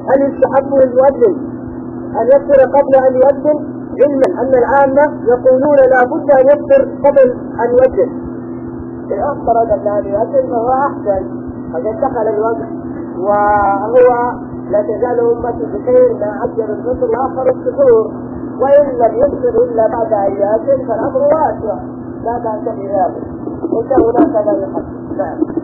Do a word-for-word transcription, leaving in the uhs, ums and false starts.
هل يستحب للمؤذن أن يفطر قبل أن يؤذن، علما أن العامة يقولون لا بد أن يفطر قبل أن يؤذن؟ إن أفطر قبل أن يؤذن فهو أحسن، فقد دخل الوقت وهو لا تزال أمتي بخير ما عجل الفطر وآخر السحور، وإن لم يفطر إلا بعد أن يؤذن فالأمر واسع لا بأس بذلك، وكذا هناك لا يحب.